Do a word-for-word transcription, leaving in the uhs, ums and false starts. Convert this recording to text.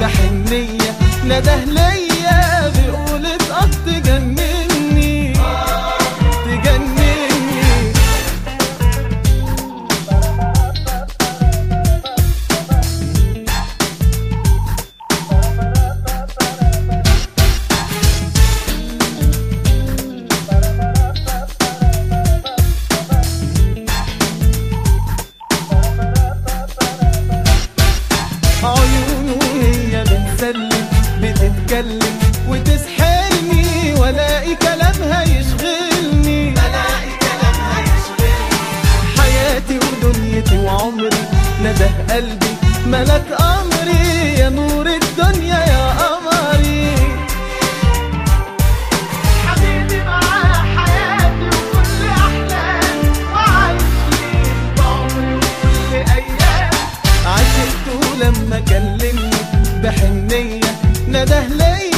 بحنية نده ليا بيقول اتقط تجنني تجنني. عيونه هي بتسلم بتتكلم وتسحرني والاقي كلامها يشغلني الاقي كلامها يشغلني. حياتي ودنيتي وعمري نده قلبي ملك امري يا نور الدنيا يا قمري. حبيبي معاه حياتي وكل احلامي وعايش ليه بعمري وكل ايام. عشقته لما كلمني بحنية نده ليا